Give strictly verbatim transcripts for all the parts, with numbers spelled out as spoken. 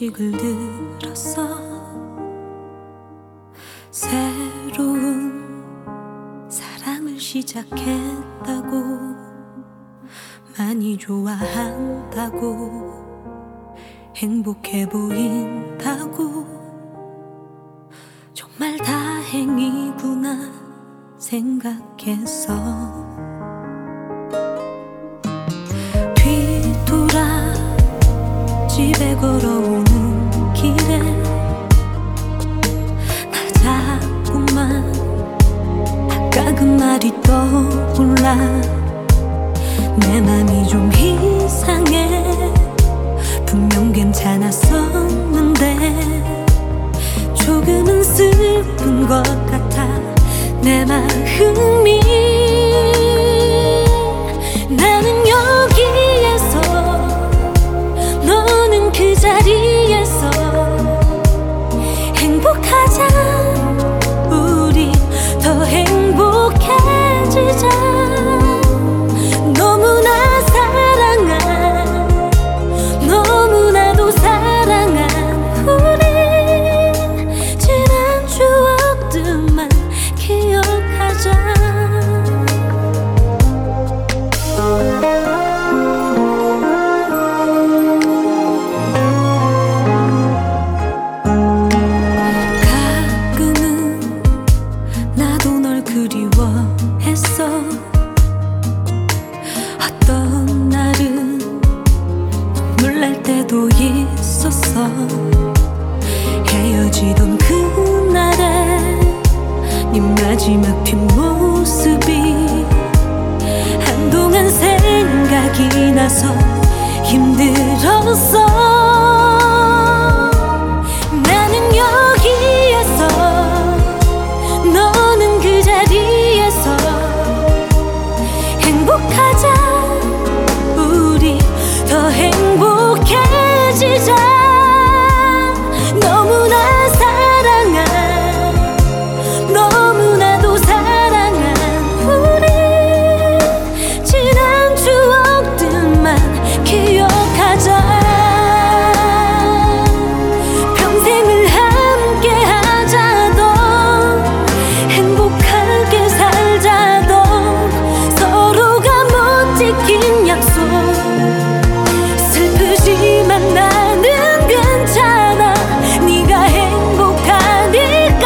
소식을 들었어. 새로운 사랑을 시작했다고, 많이 좋아한다고, 행복해 보인다고, 정말 다행이구나 생각했어. 뒤돌아 집에 걸어오는 길에 나 자꾸만 아까 그 말이 떠올라. 내 맘이 좀 이상해. 분명 괜찮았었는데 조금은 슬픈 것 같아. 내 마음이 나는 여기에서, 너는 그 자리에서 행복하자. 우리 더 행복해지자. 너무나 사랑한, 너무나도 사랑한 우리. 지난 추억들만 기억하자. 가끔은 나도 널 그리워했어. 어떤 날은 눈물 날 때도 있었어. 헤어지던 그날에 네 마지막 뒷모습이 한동안 생각이 나서 힘들었어. 나는 여기에서, 너는 그 자리에서 행복하자. 우리 더 행복해지자. 너무나 사랑한, 너무나도 사랑한 우리. 지난 추억들만 기억하자. 평생을 함께 하자던, 행복하게 살자던, 서로가 못 지킨 약속. 슬프지만 나는 괜찮아. 네가 행복하니까.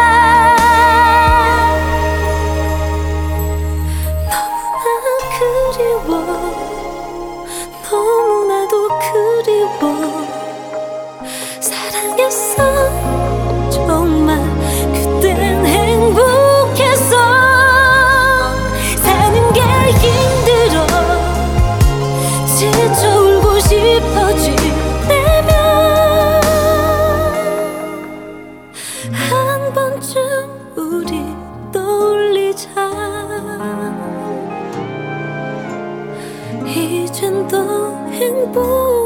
너무나 그리워, 너무나도 그리워. 사랑했어 정말. 그땐 행복했어. 사는 게 힘들어. 지쳐 울고 싶어질 때면 한 번쯤 우리 떠올리자. 이젠 더 행복